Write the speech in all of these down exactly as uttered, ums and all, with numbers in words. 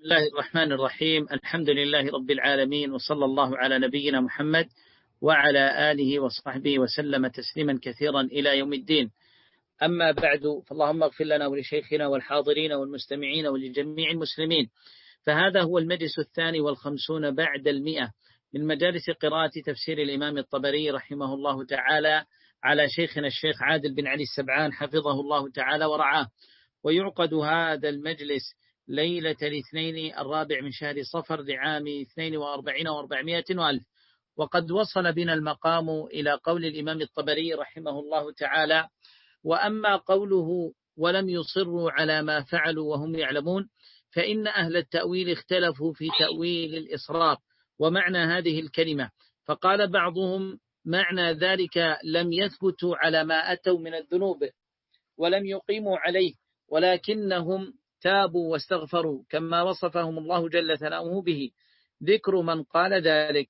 الله الرحمن الرحيم. الحمد لله رب العالمين، وصلى الله على نبينا محمد وعلى آله وصحبه وسلم تسليما كثيرا إلى يوم الدين. أما بعد، فاللهم اغفر لنا ولشيخنا والحاضرين والمستمعين ولجميع المسلمين. فهذا هو المجلس الثاني والخمسون بعد المئة من مجالس قراءة تفسير الإمام الطبري رحمه الله تعالى على شيخنا الشيخ عادل بن علي السبعان حفظه الله تعالى ورعاه. ويعقد هذا المجلس ليلة الاثنين الرابع من شهر صفر لعام اثنين وأربعين وأربعمائة وألف. وقد وصل بنا المقام إلى قول الإمام الطبري رحمه الله تعالى: وأما قوله ولم يصروا على ما فعلوا وهم يعلمون، فإن أهل التأويل اختلفوا في تأويل الإصرار ومعنى هذه الكلمة. فقال بعضهم معنى ذلك لم يثبتوا على ما أتوا من الذنوب ولم يقيموا عليه، ولكنهم تابوا واستغفروا كما وصفهم الله جل ثناؤه به. ذكر من قال ذلك: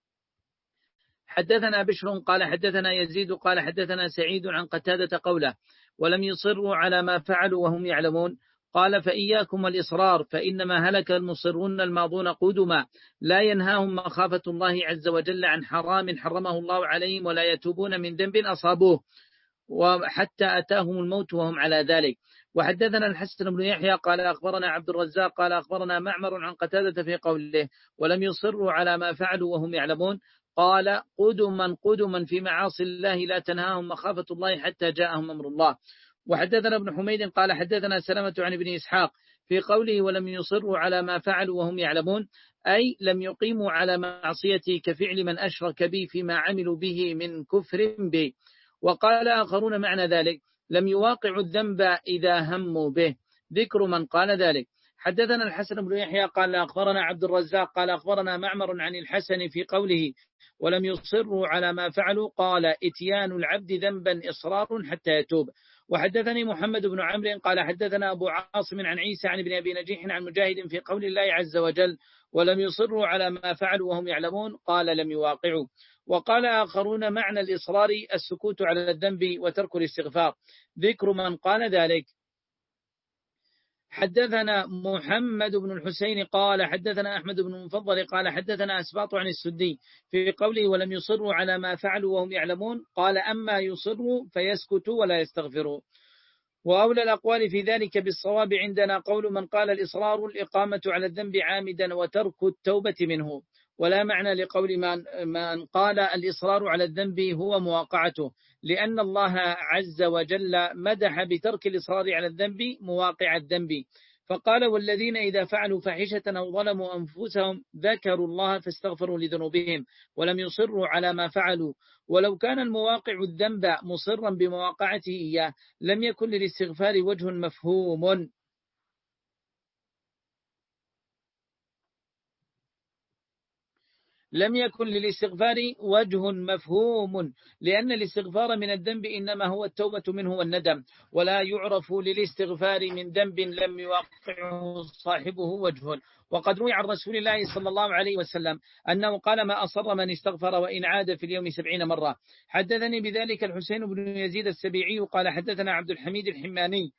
حدثنا بشر قال حدثنا يزيد قال حدثنا سعيد عن قتادة قوله: ولم يصروا على ما فعلوا وهم يعلمون. قال: فإياكم والإصرار، فإنما هلك المصرون الماضون قدما، لا ينهاهم مخافة الله عز وجل عن حرام حرمه الله عليهم، ولا يتوبون من ذنب أصابوه وحتى أتاهم الموت وهم على ذلك. وحدثنا الحسن بن يحيى قال أخبرنا عبد الرزاق قال أخبرنا معمر عن قتادة في قوله: ولم يصروا على ما فعلوا وهم يعلمون. قال: قدما قدما في معاصي الله لا تنهاهم مخافة الله حتى جاءهم أمر الله. وحدثنا ابن حميد قال حدثنا سلمة عن ابن إسحاق في قوله: ولم يصروا على ما فعلوا وهم يعلمون، أي لم يقيموا على معصيته كفعل من أشرك به فيما عملوا به من كفر به. وقال آخرون معنى ذلك: لم يواقعوا الذنب إذا هموا به. ذكر من قال ذلك: حدثنا الحسن بن يحيى قال أخبرنا عبد الرزاق قال أخبرنا معمر عن الحسن في قوله: ولم يصروا على ما فعلوا، قال: اتيان العبد ذنبا إصرار حتى يتوب. وحدثني محمد بن عمرو قال حدثنا أبو عاصم عن عيسى عن ابن أبي نجيح عن مجاهد في قول الله عز وجل: ولم يصروا على ما فعلوا وهم يعلمون، قال: لم يواقعوا. وقال آخرون معنى الإصرار السكوت على الذنب وترك الاستغفار. ذكر من قال ذلك: حدثنا محمد بن الحسين قال حدثنا أحمد بن المفضل قال حدثنا أسباط عن السدي في قوله: ولم يصروا على ما فعلوا وهم يعلمون، قال: أما يصروا فيسكتوا ولا يستغفروا. وأولى الأقوال في ذلك بالصواب عندنا قول من قال: الإصرار الإقامة على الذنب عامدا وترك التوبة منه. ولا معنى لقول من, من قال الإصرار على الذنب هو مواقعته، لأن الله عز وجل مدح بترك الإصرار على الذنب مواقع الذنب، فقال: والذين إذا فعلوا فاحشة أو ظلموا أنفسهم ذكروا الله فاستغفروا لذنوبهم ولم يصروا على ما فعلوا. ولو كان المواقع الذنب مصرا بمواقعته إياه لم يكن للاستغفار وجه مفهوم لم يكن للاستغفار وجه مفهوم لأن الاستغفار من الذنب إنما هو التوبة منه والندم، ولا يعرف للاستغفار من ذنب لم يوقعه صاحبه وجه. وقد روي عن رسول الله صلى الله عليه وسلم أنه قال: ما أصر من استغفر وإن عاد في اليوم سبعين مرة. حدثني بذلك الحسين بن يزيد السبيعي قال حدثنا عبد الحميد الحماني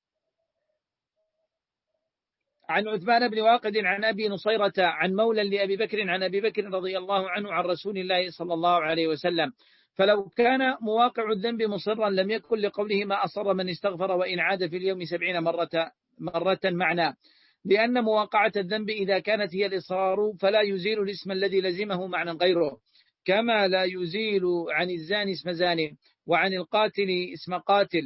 عن عثمان بن واقد عن أبي نصيرة عن مولى لأبي بكر عن أبي بكر رضي الله عنه عن رسول الله صلى الله عليه وسلم. فلو كان مواقع الذنب مصرا لم يكن لقوله: ما أصر من استغفر وإن عاد في اليوم سبعين مرة مرة معنى، لأن مواقعة الذنب إذا كانت هي الإصرار فلا يزيل الاسم الذي لزمه معنى غيره، كما لا يزيل عن الزاني اسم زاني وعن القاتل اسم قاتل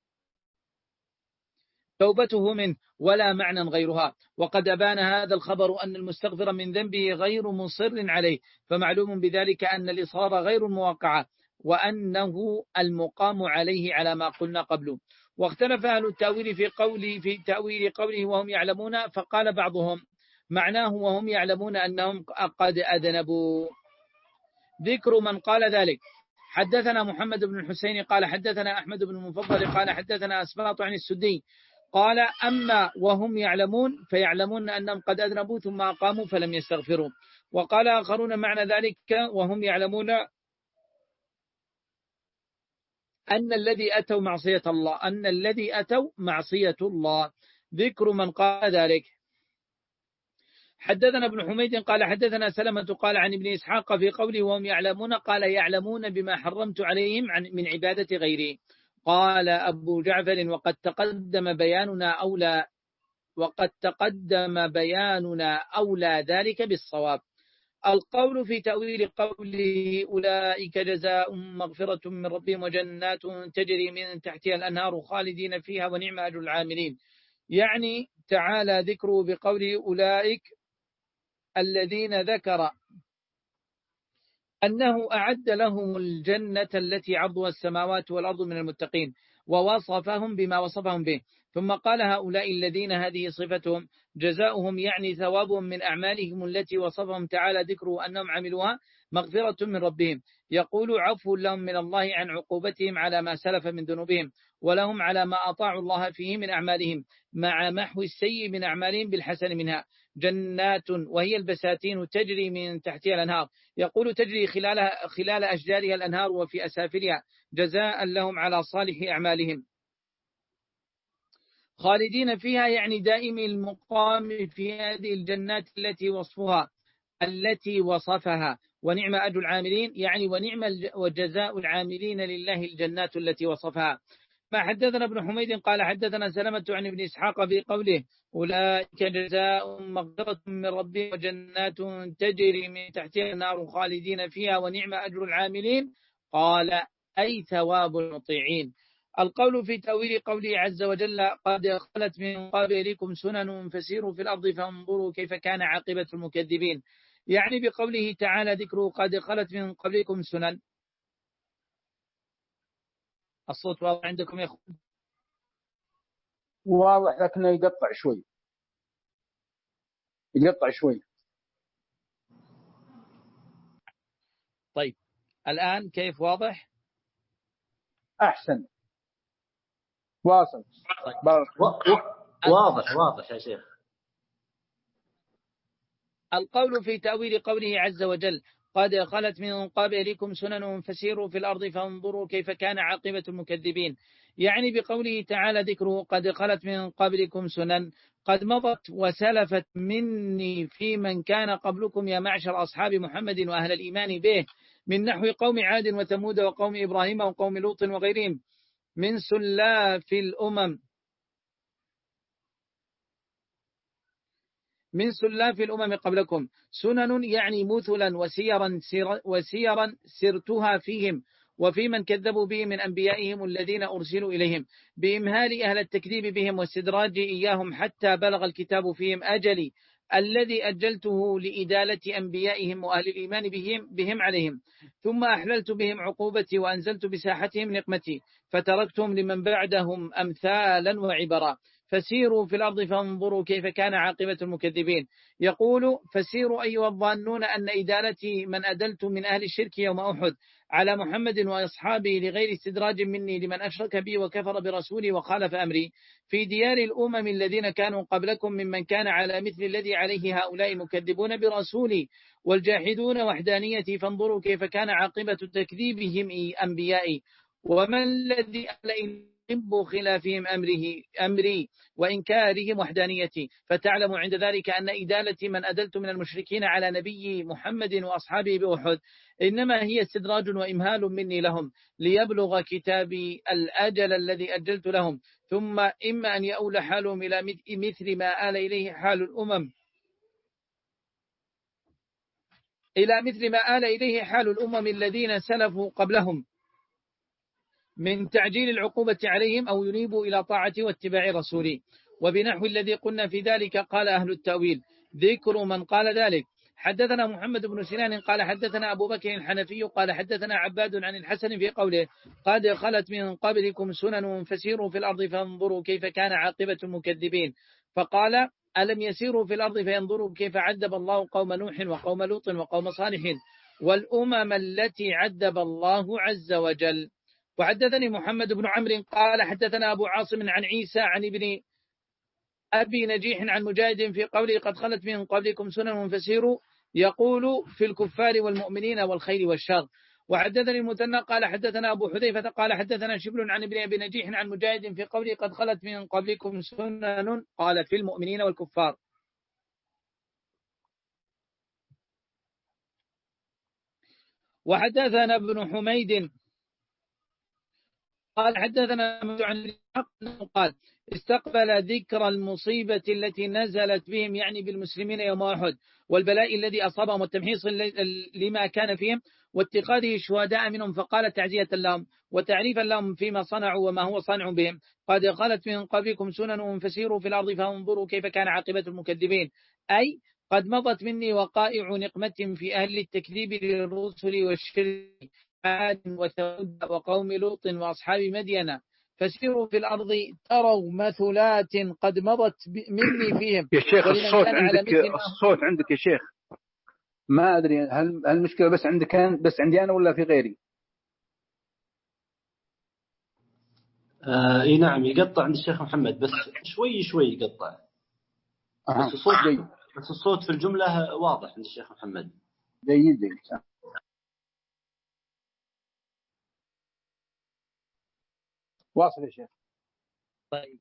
توبته منه ولا معنى غيرها. وقد أبان هذا الخبر أن المستغفر من ذنبه غير مصر عليه، فمعلوم بذلك أن الإصرار غير المواقعة، وأنه المقام عليه على ما قلنا قبله. واختلف أهل التأويل في قوله في تأويل قوله وهم يعلمون، فقال بعضهم معناه وهم يعلمون أنهم قد أذنبوا. ذكر من قال ذلك: حدثنا محمد بن الحسين قال حدثنا أحمد بن المفضل قال حدثنا أسباط عن السدي قال: أما وهم يعلمون فيعلمون أنهم قد أذنبوا ثم أقاموا فلم يستغفروا. وقال آخرون معنى ذلك وهم يعلمون أن الذي أتوا معصية الله أن الذي أتوا معصية الله. ذكر من قال ذلك: حدثنا ابن حميد قال حدثنا سلمة قال عن ابن إسحاق في قوله وهم يعلمون قال يعلمون بما حرمت عليهم من عبادة غيري. قال أبو جعفر وقد تقدم بياننا أولى وقد تقدم بياننا أولى ذلك بالصواب. القول في تأويل قوله أولئك جزاء مغفرة من ربهم وجنات تجري من تحتها الأنهار خالدين فيها ونعم أجر العاملين، يعني تعالى ذكره بقوله أولئك الذين ذكر أنه أعد لهم الجنة التي عرضها السماوات والأرض من المتقين، ووصفهم بما وصفهم به، ثم قال هؤلاء الذين هذه صفتهم جزاؤهم يعني ثوابهم من أعمالهم التي وصفهم تعالى ذكره أنهم عملوها مغفرة من ربهم، يقول عفو لهم من الله عن عقوبتهم على ما سلف من ذنوبهم، ولهم على ما أطاعوا الله فيه من أعمالهم مع محو السيء من أعمالهم بالحسن منها. جنات وهي البساتين تجري من تحتها الأنهار، يقول تجري خلال خلال أشجارها الأنهار وفي أسافلها جزاء لهم على صالح أعمالهم. خالدين فيها يعني دائم المقام في هذه الجنات التي وصفها التي وصفها، ونعم أجر العاملين يعني ونعم وجزاء العاملين لله الجنات التي وصفها. ما حدثنا ابن حميد قال حدثنا سلمة عن ابن إسحاق في قوله أولئك جزاء مغفرة من ربهم وجنات تجري من تحتها النار خالدين فيها ونعم أجر العاملين، قال أي ثواب المطيعين. القول في تأويل قوله عز وجل قد خلت من قبلكم سنن فسيروا في الأرض فانظروا كيف كان عاقبة المكذبين، يعني بقوله تعالى ذكره قد خلت من قبلكم سنن. الصوت واضح عندكم يا أخوان؟ واضح لكنه يقطع شوي يقطع شوي. طيب الآن كيف واضح؟ أحسن واصل. طيب. واضح واضح يا شيخ. القول في تأويل قوله عز وجل قد خلت من قبلكم سنن فسيروا في الأرض فانظروا كيف كان عاقبة المكذبين، يعني بقوله تعالى ذكره قد خلت من قبلكم سنن قد مضت وسلفت مني في من كان قبلكم يا معشر أصحاب محمد وأهل الإيمان به، من نحو قوم عاد وثمود وقوم إبراهيم وقوم لوط وغيرهم من سلاف الأمم من سلاف الأمم قبلكم، سنن يعني مثلا وسيرا, سير وسيرا سرتها فيهم وفي من كذبوا به من أنبيائهم الذين أرسلوا إليهم، بإمهال أهل التكذيب بهم واستدراج إياهم حتى بلغ الكتاب فيهم أجلي الذي أجلته لإدالة أنبيائهم وأهل الإيمان بهم, بهم عليهم، ثم أحللت بهم عقوبتي وأنزلت بساحتهم نقمتي فتركتهم لمن بعدهم أمثالا وعبرا، فسيروا في الأرض فانظروا كيف كان عاقبة المكذبين. يقول فسيروا أيها الظانون أن إدالتي من أدلت من أهل الشرك يوم أحد على محمد وأصحابه لغير استدراج مني لمن أشرك بي وكفر برسولي وخالف أمري في ديار الأمم الذين كانوا قبلكم ممن كان على مثل الذي عليه هؤلاء مكذبون برسولي والجاحدون وحدانيتي، فانظروا كيف كان عاقبة تكذيبهم أنبيائي ومن الذي يحب خلافهم أمره أمري وإنكارهم وحدانيتي، فتعلم عند ذلك أن إدالة من أدلت من المشركين على نبي محمد وأصحابه بأحد إنما هي استدراج وإمهال مني لهم ليبلغ كتابي الأجل الذي أجلت لهم، ثم إما أن يؤول حالهم إلى مثل ما آل إليه حال الأمم إلى مثل ما آل إليه حال الأمم الذين سلفوا قبلهم من تعجيل العقوبة عليهم أو ينيبوا إلى طاعة واتباع رسوله. وبنحو الذي قلنا في ذلك قال أهل التأويل ذكر من قال ذلك. حدثنا محمد بن سنان قال حدثنا أبو بكر الحنفي قال حدثنا عباد عن الحسن في قوله قد خلت من قبلكم سنن فسيروا في الأرض فانظروا كيف كان عاقبة المكذبين، فقال ألم يسيروا في الأرض فينظروا كيف عذب الله قوم نوح وقوم لوط وقوم صالح والأمم التي عذب الله عز وجل. وحدثني محمد بن عمرو قال حدثنا أبو عاصم عن عيسى عن ابن أبي نجيح عن مجاهد في قوله قد خلت من قبلكم سنن فسيروا يقول في الكفار والمؤمنين والخير والشر. وحدثني المثنى قال حدثنا أبو حذيفة قال حدثنا شبل عن ابن أبي نجيح عن مجاهد في قوله قد خلت من قبلكم سنن قال في المؤمنين والكفار. وحدثنا ابن حميد قال حدثنا عن الحق قال استقبل ذكر المصيبة التي نزلت بهم يعني بالمسلمين يوم أحد والبلاء الذي أصابهم والتمحيص لما كان فيهم واتخاذه الشهداء منهم فقال تعزية لهم وتعريفا لهم فيما صنعوا وما هو صانع بهم قد خلت من قبلكم سنن فسيروا في الأرض فانظروا كيف كان عاقبة المكذبين أي قد مضت مني وقائع نقمة في أهل التكذيب للرسل والشرك عاد وثمود وقوم لوط وأصحاب مدين فسيروا في الأرض تروا مثلات قد مضت مني فيهم. يا شيخ الصوت عندك الصوت عندك يا شيخ ما أدري هل المشكلة بس عندك بس عندي أنا ولا في غيري؟ آه اي نعم يقطع عند الشيخ محمد بس شوي شوي يقطع. آه. بس الصوت جيد. بس الصوت في الجملة واضح عند الشيخ محمد. جيد جيد. واصل يا شيخ. طيب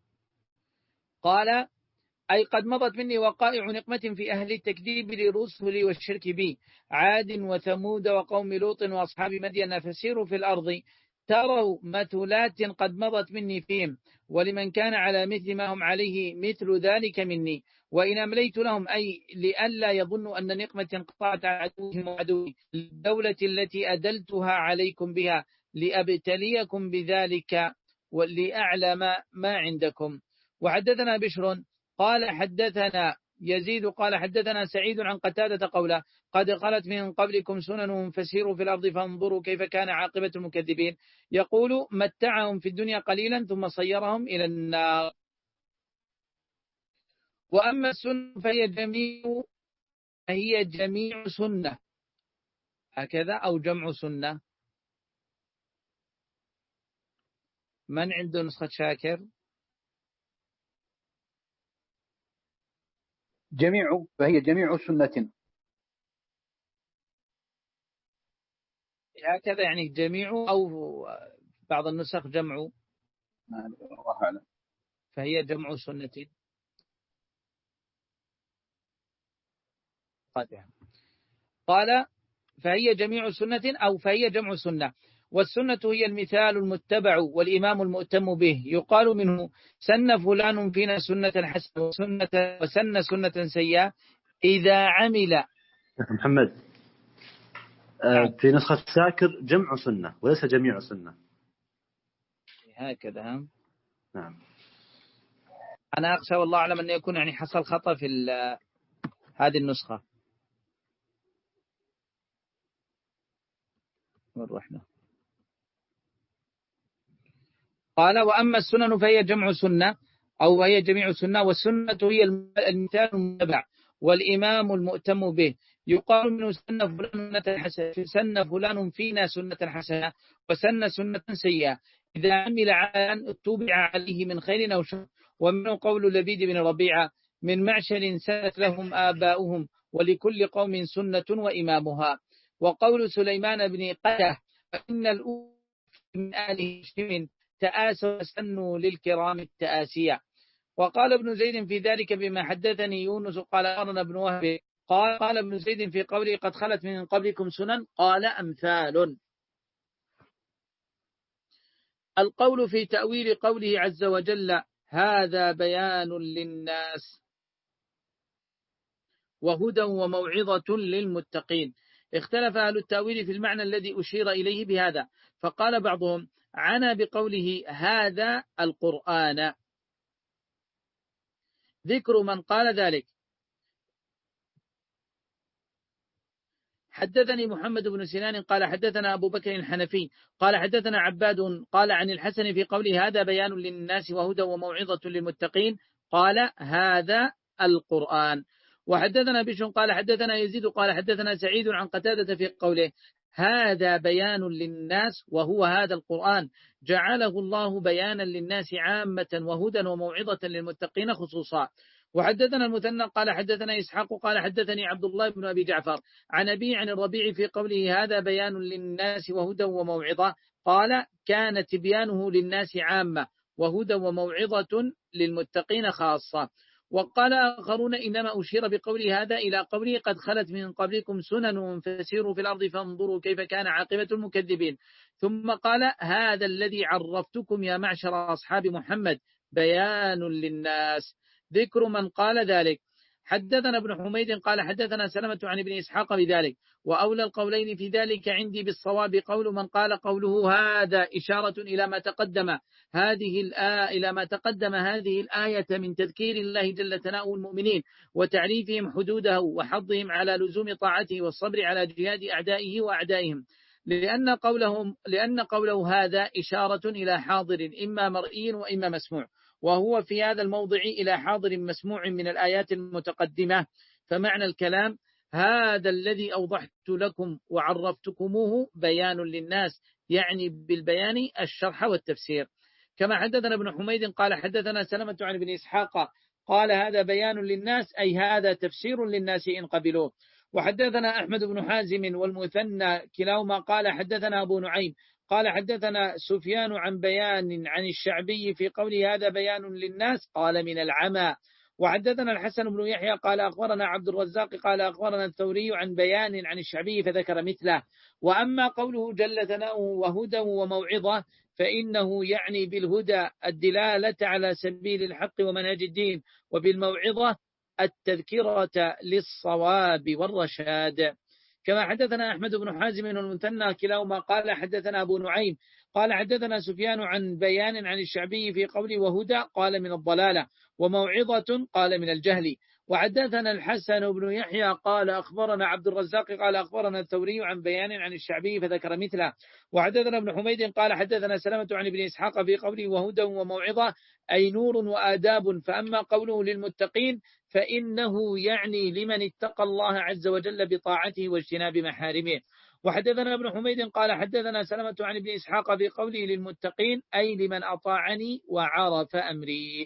قال أي قد مضت مني وقائع نقمة في أهل التكذيب للرسل والشرك بي عاد وثمود وقوم لوط وأصحاب مدين فسيروا في الأرض تروا مثلات قد مضت مني فيهم ولمن كان على مثل ما هم عليه مثل ذلك مني وإن أمليت لهم أي لئلا يظنوا أن نقمة انقطعت عن عدوهم وعدوي الدولة التي أدلتها عليكم بها لأبتليكم بذلك ولأعلم ما عندكم. وحدثنا بشر قال حدثنا يزيد قال حدثنا سعيد عن قتادة قوله قد خلت من قبلكم سنن فسيروا في الأرض فانظروا كيف كان عاقبة المكذبين يقول متعهم في الدنيا قليلا ثم صيرهم إلى النار. وأما السنة فهي جميع هي جميع سنة هكذا أو جمع سنة. من عنده نسخة شاكر؟ جميع فهي جميع سنة هكذا يعني جميع أو بعض النسخ جمع الله أعلم فهي جمع سنة. قال فهي جميع سنة أو فهي جمع سنة والسنة هي المثال المتبع والإمام المؤتم به يقال منه سن فلان فينا سنة حسنة وسنة وسن سنة سيئة إذا عمل. محمد في نسخة ساكر جمع سنة وليس جميع سنة هكذا. نعم أنا أخشى والله أعلم أن يكون يعني حصل خطأ في هذه النسخة. ورحنا. قال وأما السنن فهي جمع سنة أو هي جميع سنة والسنة هي المثال المتبع والإمام المؤتم به يقال منه سن فلان حسنة سن فلان فينا سنة حسنة وسن سنة سيئة إذا عمل عن اتبع عليه من خير أو شر. ومنه قول لبيد بن ربيعة من معشر سنت لهم آباؤهم ولكل قوم سنة وإمامها. وقول سليمان بن قده فإن الأولى من آل هشام تآسوا وسنوا للكرام التآسية. وقال ابن زيد في ذلك بما حدثني يونس قال أرنا ابن وهب قال قال ابن زيد في قوله قد خلت من قبلكم سنن قال أمثال. القول في تأويل قوله عز وجل هذا بيان للناس وهدى وموعظة للمتقين. اختلف أهل التأويل في المعنى الذي أشير إليه بهذا فقال بعضهم عنا بقوله هذا القرآن ذكر من قال ذلك. حدثني محمد بن سنان قال حدثنا أبو بكر الحنفي قال حدثنا عباد قال عن الحسن في قوله هذا بيان للناس وهدى وموعظة للمتقين قال هذا القرآن. وحدثنا بشر قال حدثنا يزيد قال حدثنا سعيد عن قتادة في قوله هذا بيان للناس وهو هذا القرآن جعله الله بيانا للناس عامة وهدى وموعظة للمتقين خصوصا. وحدثنا المثنى قال حدثنا إسحاق قال حدثني عبد الله بن أبي جعفر عن أبي عن الربيع في قوله هذا بيان للناس وهدى وموعظة قال كان تبيانه للناس عامة وهدى وموعظة للمتقين خاصة. وقال آخرون إنما أشير بقول هذا إلى قوله قد خلت من قبلكم سنن فسيروا في الأرض فانظروا كيف كان عاقبة المكذبين. ثم قال هذا الذي عرفتكم يا معشر أصحاب محمد بيان للناس. ذكر من قال ذلك. حدثنا ابن حميد قال حدثنا سلمة عن ابن إسحاق بذلك. وأولى القولين في ذلك عندي بالصواب قول من قال قوله هذا إشارة إلى ما تقدم هذه الآية إلى ما تقدم هذه الآية من تذكير الله جل ثناؤه المؤمنين وتعريفهم حدوده وحضهم على لزوم طاعته والصبر على جهاد أعدائه وأعدائهم، لأن قولهم لأن قوله هذا إشارة إلى حاضر إما مرئي وإما مسموع، وهو في هذا الموضع إلى حاضر مسموع من الآيات المتقدمة. فمعنى الكلام هذا الذي أوضحت لكم وعرفتكموه بيان للناس، يعني بالبيان الشرح والتفسير. كما حدثنا ابن حميد قال حدثنا سلمة عن ابن إسحاق قال هذا بيان للناس أي هذا تفسير للناس إن قبلوه. وحدثنا أحمد بن حازم والمثنى كلاهما قال حدثنا أبو نعيم قال حدثنا سفيان عن بيان عن الشعبي في قوله هذا بيان للناس قال من العمى. وحدثنا الحسن بن يحيى قال أخبرنا عبد الرزاق قال أخبرنا الثوري عن بيان عن الشعبي فذكر مثله. وأما قوله جل ثناؤه وهدى وموعظة فإنه يعني بالهدى الدلالة على سبيل الحق ومنهج الدين، وبالموعظة التذكرة للصواب والرشاد. كما حدثنا أحمد بن حازم والمثنى كلاهما قال حدثنا أبو نعيم قال حدثنا سفيان عن بيان عن الشعبي في قوله وهدى قال من الضلالة، وموعظة قال من الجهل. وحدثنا الحسن بن يحيى قال أخبرنا عبد الرزاق قال أخبرنا الثوري عن بيان عن الشعبي فذكر مثله. وحدثنا ابن حميد قال حدثنا سلمة عن ابن إسحاق في قوله وهدى وموعظة أي نور وآداب. فأما قوله للمتقين فإنه يعني لمن اتقى الله عز وجل بطاعته واجتناب محارمه. وحدثنا ابن حميد قال حدثنا سلمة عن ابن إسحاق في قوله للمتقين أي لمن أطاعني وعرف أمري.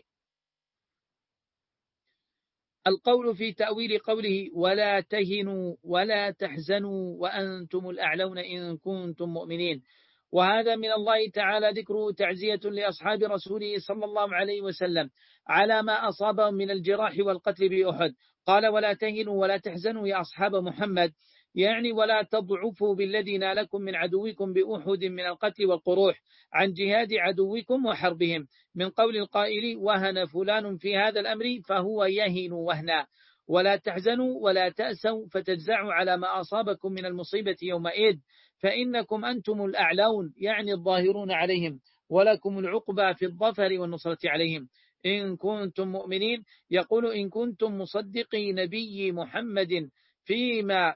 القول في تأويل قوله ولا تهنوا ولا تحزنوا وأنتم الأعلون إن كنتم مؤمنين، وهذا من الله تعالى ذكره تعزية لأصحاب رسوله صلى الله عليه وسلم على ما أصابهم من الجراح والقتل بأحد. قال ولا تهنوا ولا تحزنوا يا أصحاب محمد، يعني ولا تضعفوا بالذي نالكم من عدوكم بأحد من القتل والقروح عن جهاد عدوكم وحربهم، من قول القائل وهن فلان في هذا الأمر فهو يهن وهنا. ولا تحزنوا ولا تأسوا فتجزعوا على ما أصابكم من المصيبة يومئذ فإنكم أنتم الأعلون، يعني الظاهرون عليهم، ولكم العقبى في الظفر والنصرة عليهم إن كنتم مؤمنين. يقول إن كنتم مصدقي نبي محمد فيما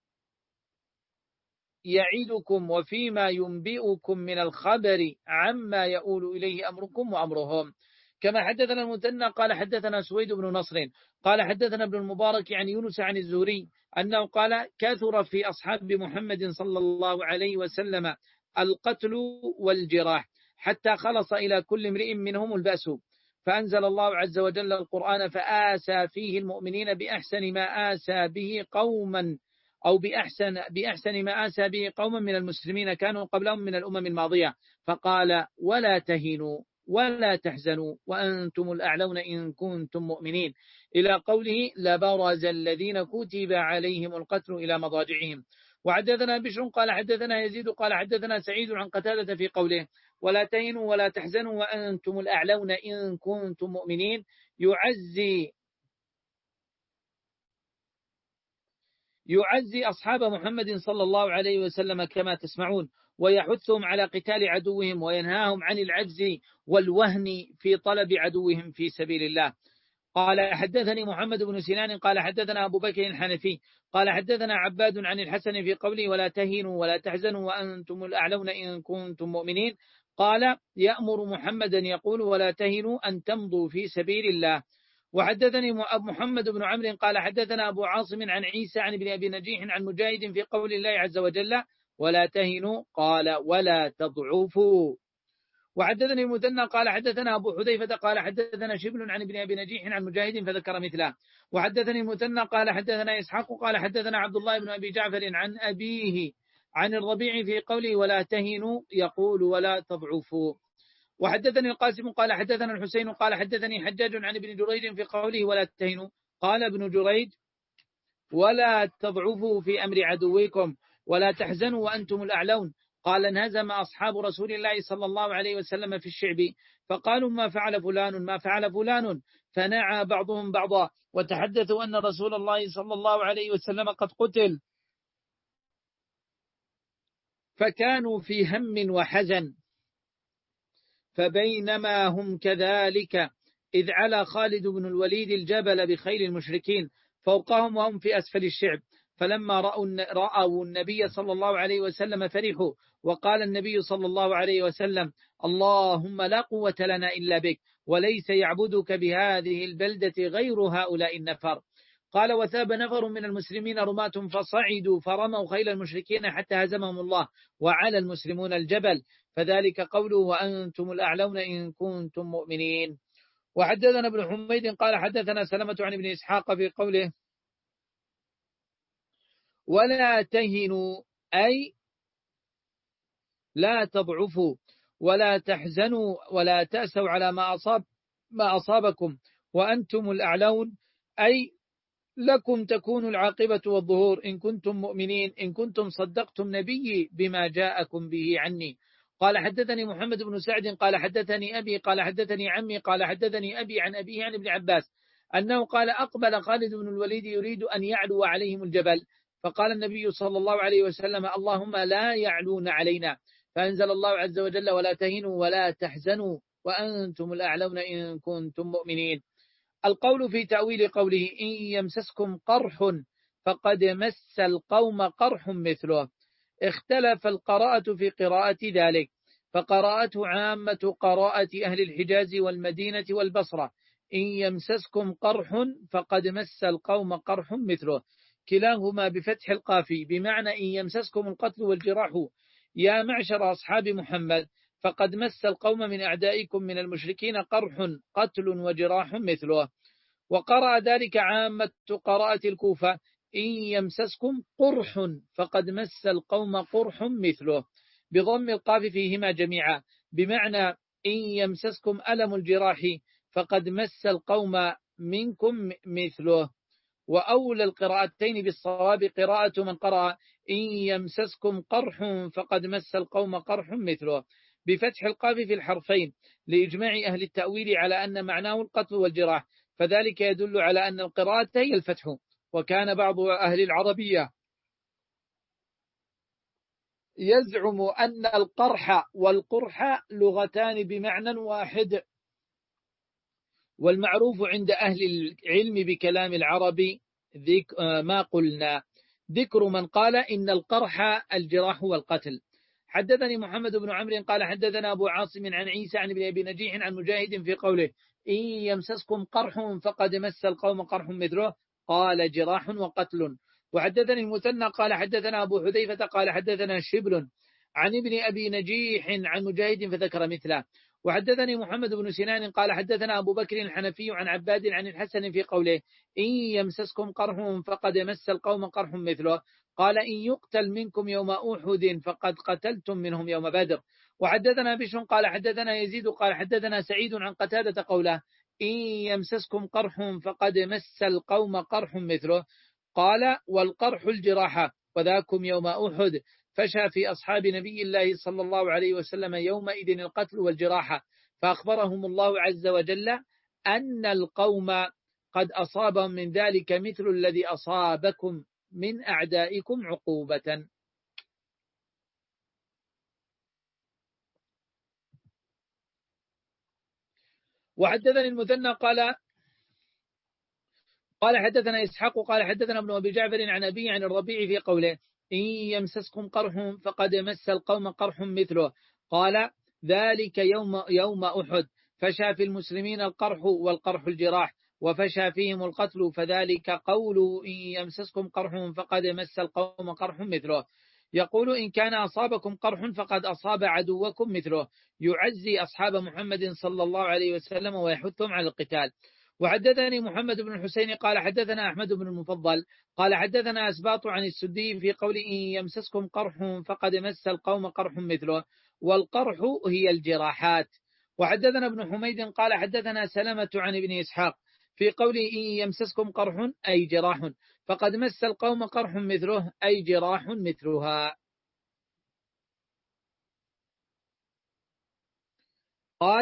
يعيدكم وفيما ينبئكم من الخبر عما يؤول إليه أمركم وأمرهم. كما حدثنا المثنى قال حدثنا سويد بن نصر قال حدثنا ابن المبارك عن يونس عن الزهري أنه قال كثر في أصحاب محمد صلى الله عليه وسلم القتل والجراح حتى خلص إلى كل امرئ منهم البأس، فأنزل الله عز وجل القرآن فآسى فيه المؤمنين بأحسن ما آسى به قوما أو بأحسن, بأحسن ما آسى به قوما من المسلمين كانوا قبلهم من الأمم الماضية، فقال ولا تهنوا ولا تحزنوا وأنتم الأعلون إن كنتم مؤمنين، إلى قوله لبرز الذين كتب عليهم القتل إلى مضاجعهم. وحدثنا بشر قال حدثنا يزيد قال حدثنا سعيد عن قتادة في قوله ولا تهنوا ولا تحزنوا وأنتم الأعلون إن كنتم مؤمنين، يعزي يعزي أصحاب محمد صلى الله عليه وسلم كما تسمعون، ويحثهم على قتال عدوهم وينهاهم عن العجز والوهن في طلب عدوهم في سبيل الله. قال حدثني محمد بن سنان قال حدثنا أبو بكر الحنفي قال حدثنا عباد عن الحسن في قوله ولا تهنوا ولا تحزنوا وأنتم الأعلون إن كنتم مؤمنين، قال يأمر محمدا يقول ولا تهنوا أن تمضوا في سبيل الله. وحدثني محمد بن عمرو قال حدثنا أبو عاصم عن عيسى عن ابن أبي نجيح عن مجاهد في قول الله عز وجل ولا تهنوا قال ولا تضعفوا. وحدثني المثنى قال حدثنا أبو حذيفة قال حدثنا شبل عن ابن أبي نجيح عن مجاهد فذكر مثله. وحدثني المثنى قال حدثنا إسحاق قال حدثنا عبد الله بن أبي جعفر عن أبيه عن الربيع في قوله ولا تهنوا يقول ولا تضعفوا. وحدثني القاسم قال حدثنا الحسين قال حدثني حجاج عن ابن جريج في قوله ولا تهنوا. قال ابن جريج ولا تضعفوا في أمر عدوكم ولا تحزنوا وأنتم الأعلون. قال انهزم أصحاب رسول الله صلى الله عليه وسلم في الشعب فقالوا ما فعل فلان ما فعل فلان، فنعى بعضهم بعضا وتحدثوا أن رسول الله صلى الله عليه وسلم قد قتل، فكانوا في هم وحزن. فبينما هم كذلك إذ على خالد بن الوليد الجبل بخيل المشركين فوقهم وهم في أسفل الشعب، فلما رأوا النبي صلى الله عليه وسلم فرحوا، وقال النبي صلى الله عليه وسلم اللهم لا قوة لنا إلا بك وليس يعبدك بهذه البلدة غير هؤلاء النفر. قال وثاب نفر من المسلمين رماة فصعدوا فرموا خيل المشركين حتى هزمهم الله وعلى المسلمون الجبل، فذلك قوله وأنتم الأعلون إن كنتم مؤمنين. وحدثنا ابن حميد قال حدثنا سلمة عن ابن إسحاق في قوله ولا تهنوا أي لا تضعفوا ولا تحزنوا ولا تأسوا على ما أصاب ما أصابكم وأنتم الأعلون أي لكم تكون العاقبة والظهور إن كنتم مؤمنين إن كنتم صدقتم نبيي بما جاءكم به عني. قال حدثني محمد بن سعد قال حدثني أبي قال حدثني عمي قال حدثني أبي عن أبيه عن ابن عباس أنه قال أقبل خالد بن الوليد يريد أن يعلو عليهم الجبل، فقال النبي صلى الله عليه وسلم اللهم لا يعلون علينا، فأنزل الله عز وجل ولا تهنوا ولا تحزنوا وأنتم الأعلون إن كنتم مؤمنين. القول في تأويل قوله إن يمسسكم قرح فقد مس القوم قرح مثله، اختلف القراءة في قراءة ذلك، فقراءته عامة قراءة أهل الحجاز والمدينة والبصرة إن يمسسكم قرح فقد مس القوم قرح مثله، كلاهما بفتح القافي بمعنى إن يمسسكم القتل والجراح يا معشر أصحاب محمد فقد مس القوم من أعدائكم من المشركين قرح قتل وجراح مثله. وقرأ ذلك عامة قراءة الكوفة إن يمسسكم قرح فقد مس القوم قرح مثله بضم القاف فيهما جميعا بمعنى إن يمسسكم ألم الجراح فقد مس القوم منكم مثله. وأولى القراءتين بالصواب قراءة من قرأ إن يمسسكم قرح فقد مس القوم قرح مثله بفتح القاف في الحرفين لإجماع أهل التأويل على أن معناه القتل والجراح، فذلك يدل على أن القراءة هي الفتح. وكان بعض أهل العربية يزعم أن القرح والقرح لغتان بمعنى واحد، والمعروف عند أهل العلم بكلام العربي ما قلنا ذكر من قال إن القرح الجراح والقتل. حدثني محمد بن عمرو قال حدثنا أبو عاصم عن عيسى عن ابن أبي نجيح عن مجاهد في قوله إن يمسسكم قرح فقد مس القوم قرح مثله قال جراح وقتل. وحدثني المثنى قال حدثنا أبو حذيفة قال حدثنا شبل عن ابن أبي نجيح عن مجاهد فذكر مثله. وحدثني محمد بن سنان قال حدثنا أبو بكر الحنفي عن عباد عن الحسن في قوله إن يمسسكم قرح فقد مس القوم قرح مثله قال إن يقتل منكم يوم أحد فقد قتلتم منهم يوم بدر. وحدثنا بشر قال حدثنا يزيد قال حدثنا سعيد عن قتادة قوله إن يمسسكم قرح فقد مس القوم قرح مثله قال والقرح الجراحة وذاكم يوم أحد، فشى في أصحاب نبي الله صلى الله عليه وسلم يومئذ القتل والجراحة، فأخبرهم الله عز وجل أن القوم قد أصابهم من ذلك مثل الذي أصابكم من أعدائكم عقوبة. وحدثني المثنى قال قال حدثنا إسحاق قال حدثنا ابن أبي جعفر عن أبي عن الربيع في قوله إن يمسسكم قرح فقد مس القوم قرح مثله قال ذلك يوم يوم أحد، فشى في المسلمين القرح والقرح الجراح وفشى فيهم القتل، فذلك قوله إن يمسسكم قرح فقد مس القوم قرح مثله. يقول إن كان أصابكم قرح فقد أصاب عدوكم مثله، يعزي أصحاب محمد صلى الله عليه وسلم ويحثهم على القتال. وحدثني محمد بن الحسين قال حدثنا أحمد بن المفضل قال حدثنا أسباط عن السدي في قول إن يمسسكم قرح فقد مس القوم قرح مثله، والقرح هي الجراحات. وحدثنا ابن حميد قال حدثنا سلمة عن ابن إسحاق في قوله إن يمسسكم قرح أي جراح فقد مس القوم قرح مثله أي جراح مثلها. قال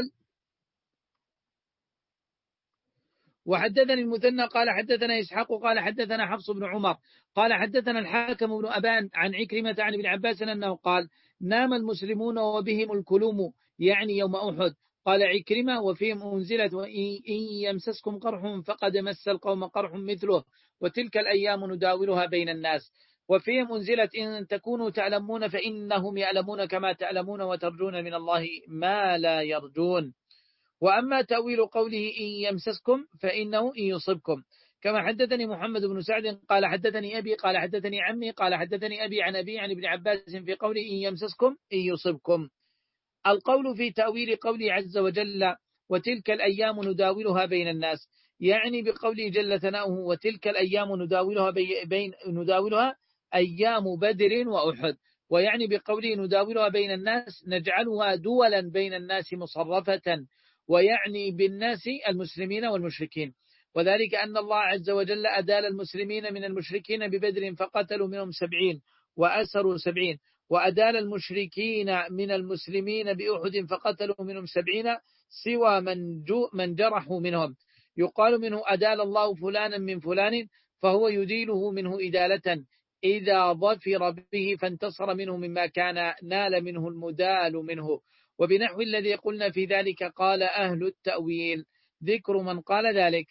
وحدثني المثنى قال حدثنا إسحاق قال حدثنا حفص بن عمر قال حدثنا الحاكم بن أبان عن عكرمة عن ابن عباس أنه قال نام المسلمون وبهم الكلوم يعني يوم أحد. قال عكرمة وفيهم أنزلت وإن يمسسكم قرح فقد مس القوم قرح مثله وتلك الأيام نداولها بين الناس. وفيهم أنزلت إن تكونوا تعلمون فإنهم يعلمون كما تعلمون وترجون من الله ما لا يرجون. وأما تأويل قوله إن يمسسكم فإنه إن يصبكم كما حدثني محمد بن سعد قال حدثني أبي قال حدثني عمي قال حدثني أبي عن أبي عن ابن عباس في قوله إن يمسسكم إن يصبكم. القول في تأويل قوله عز وجل وتلك الأيام نداولها بين الناس يعني بقوله جل ثناؤه وتلك الأيام نداولها بين نداولها أيام بدر وأحد. ويعني بقوله نداولها بين الناس نجعلها دولا بين الناس مصرفة ويعني بالناس المسلمين والمشركين. وذلك أن الله عز وجل أدال المسلمين من المشركين ببدر فقتلوا منهم سبعين وأسروا سبعين وأدال المشركين من المسلمين بأحد فقتلوا منهم سبعين سوى من, من جرحوا منهم. يقال منه أدال الله فلانا من فلان فهو يديله منه إدالة إذا ظفر به فانتصر منه مما كان نال منه المدال منه. وبنحو الذي قلنا في ذلك قال أهل التأويل. ذكر من قال ذلك.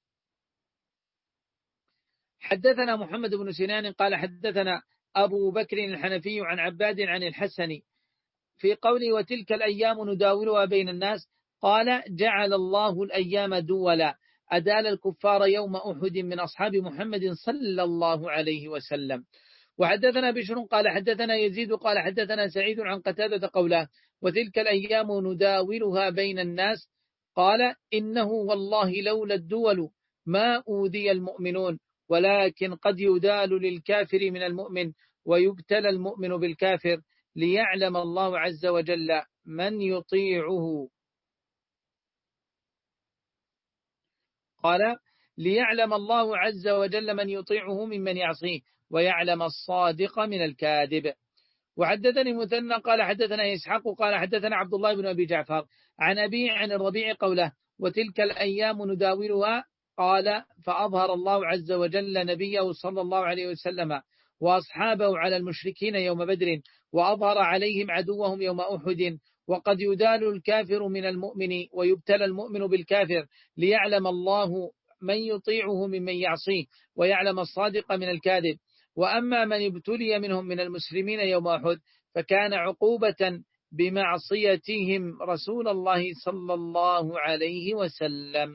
حدثنا محمد بن سنان قال حدثنا أبو بكر الحنفي عن عباد عن الحسن في قوله وتلك الأيام نداولها بين الناس قال جعل الله الأيام دولا أدال الكفار يوم أحد من أصحاب محمد صلى الله عليه وسلم. وحدثنا بشر قال حدثنا يزيد قال حدثنا سعيد عن قتادة قوله وتلك الأيام نداولها بين الناس قال إنه والله لولا الدول ما أوذي المؤمنون ولكن قد يدال للكافر من المؤمن ويبتلى المؤمن بالكافر ليعلم الله عز وجل من يطيعه. قال ليعلم الله عز وجل من يطيعه ممن يعصيه ويعلم الصادق من الكاذب. وحدثني مثنى قال حدثنا إسحاق قال حدثنا عبد الله بن أبي جعفر عن أبي عن الربيع قوله وتلك الأيام نداولها قال فأظهر الله عز وجل نبيه صلى الله عليه وسلم وأصحابه على المشركين يوم بدر وأظهر عليهم عدوهم يوم أحد وقد يدال الكافر من المؤمن ويبتلى المؤمن بالكافر ليعلم الله من يطيعه ممن يعصيه ويعلم الصادق من الكاذب. وأما من ابتلي منهم من المسلمين يوم أحد فكان عقوبة بمعصيتهم رسول الله صلى الله عليه وسلم.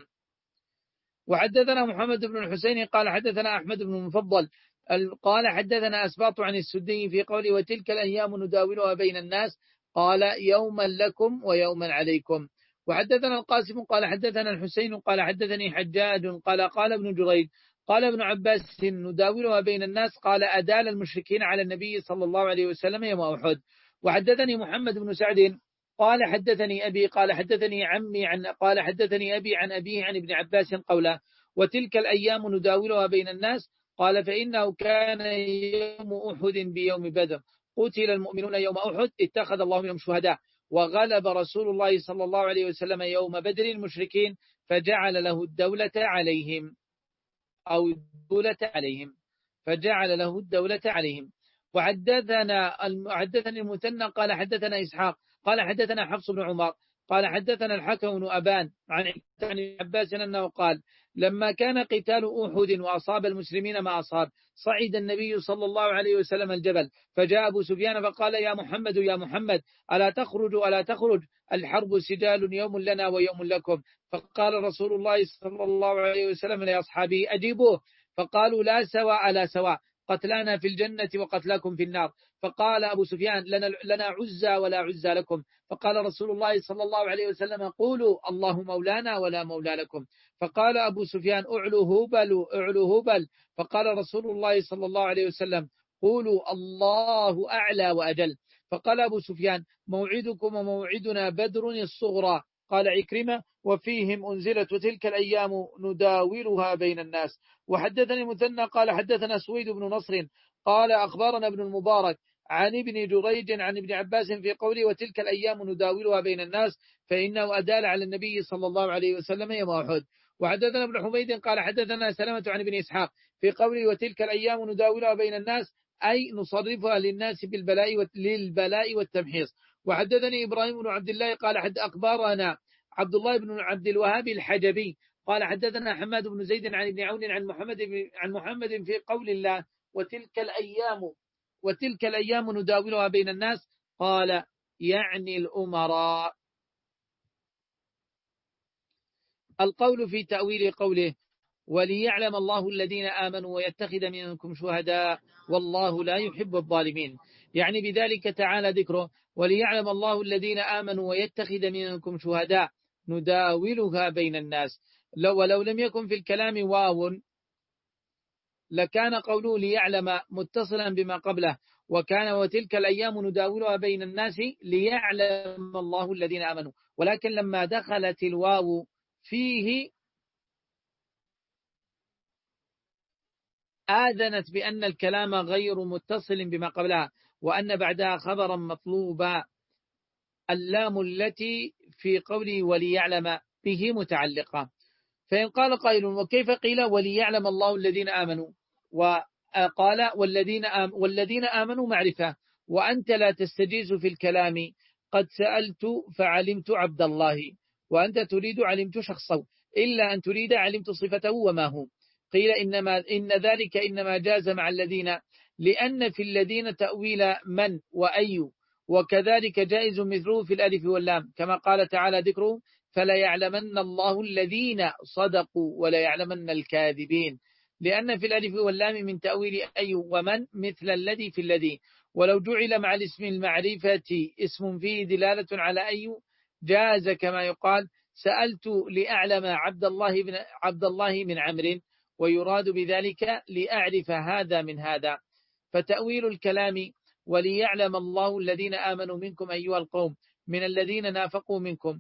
وحدثنا محمد بن الحسين قال حدثنا أحمد بن المفضل قال حدثنا أسباط عن السدي في قوله وتلك الأيام نداولها بين الناس قال يوما لكم ويوما عليكم. وحدثنا القاسم قال حدثنا الحسين قال حدثني حجاج قال قال ابن جريج قال ابن عباس نداولها بين الناس قال أدال المشركين على النبي صلى الله عليه وسلم يوم أحد. وحدثني محمد بن سعد قال حدثني أبي قال حدثني عمي عن قال حدثني أبي عن أبيه عن ابن عباس قوله وتلك الأيام نداولها بين الناس قال فإنه كان يوم أحد بيوم بدر قتل المؤمنون يوم أحد اتخذ الله منهم شهداء وغلب رسول الله صلى الله عليه وسلم يوم بدر المشركين فجعل له الدولة عليهم أو الدولة عليهم فجعل له الدولة عليهم. وحدثنا حدثني المثنى قال حدثنا إسحاق قال حدثنا حفص بن عمر قال حدثنا الحكم بن أبان عن عباس أنه قال لما كان قتال أحد وأصاب المسلمين ما أصاب صعد النبي صلى الله عليه وسلم الجبل فجاء أبو سفيان فقال يا محمد يا محمد ألا تخرج ألا تخرج الحرب سجال يوم لنا ويوم لكم. فقال رسول الله صلى الله عليه وسلم لأصحابه أجيبوه فقالوا لا سواء لا سواء قتلانا في الجنة وقتلاكم في النار. فقال أبو سفيان لنا, لنا عزى ولا عزى لكم. فقال رسول الله صلى الله عليه وسلم قولوا الله مولانا ولا مولى لكم. فقال أبو سفيان أعلو هبل أعلو هبل. فقال رسول الله صلى الله عليه وسلم قولوا الله أعلى وأجل. فقال أبو سفيان موعدكم وموعدنا بدر الصغرى قال عكرمة وفيهم أنزلت وتلك الأيام نداولها بين الناس. وحدثني مثنى قال حدثنا سويد بن نصر قال أخبرنا ابن المبارك عن ابن جريج عن ابن عباس في قوله وتلك الأيام نداولها بين الناس فإنه أدال على النبي صلى الله عليه وسلم يوم أحد. وحدثنا ابن حميد قال حدثنا سلمة عن ابن إسحاق في قوله وتلك الأيام نداولها بين الناس أي نصرفها للناس بالبلاء للبلاء والتمحيص. وحدثني إبراهيم بن عبد الله قال حد أخبارنا عبد الله بن عبد الوهاب الحجبي قال حدثنا حماد بن زيد عن ابن عون عن محمد عن محمد في قول الله وتلك الأيام وتلك الأيام نداولها بين الناس قال يعني الأمراء. القول في تأويل قوله وليعلم الله الذين آمنوا ويتخذ منكم شهداء والله لا يحب الظالمين، يعني بذلك تعالى ذكره وليعلم الله الذين آمنوا ويتخذ منكم شهداء نداولها بين الناس. لو ولو لم يكن في الكلام واو لكان قوله ليعلم متصلا بما قبله، وكان وتلك الأيام نداولها بين الناس ليعلم الله الذين آمنوا، ولكن لما دخلت الواو فيه آذنت بأن الكلام غير متصل بما قبلها وأن بعدها خبرا مطلوبا. اللام التي في قوله وليعلم به متعلقة. فإن قال قائل وكيف قيل وليعلم الله الذين آمنوا وقال والذين آم والذين آمنوا معرفة وأنت لا تستجيز في الكلام قد سألت فعلمت عبد الله وأنت تريد علمت شخصه إلا أن تريد علمت صفته وما هو. قيل إنما إن ذلك إنما جاز مع الذين لأن في الذين تأويل من وأي وكذلك جائز مثله في الألف واللام كما قال تعالى ذكره فلا يعلمن الله الذين صدقوا ولا يعلمن الكاذبين، لأن في الألف واللام من تأويل أي ومن مثل الذي في الذي. ولو جعل مع الاسم المعرفة اسم فيه دلالة على أي جاز كما يقال سألت لأعلم عبد الله بن عبد الله من عمرو ويراد بذلك لأعرف هذا من هذا. فتأويل الكلام وليعلم الله الذين آمنوا منكم أيها القوم من الذين نافقوا منكم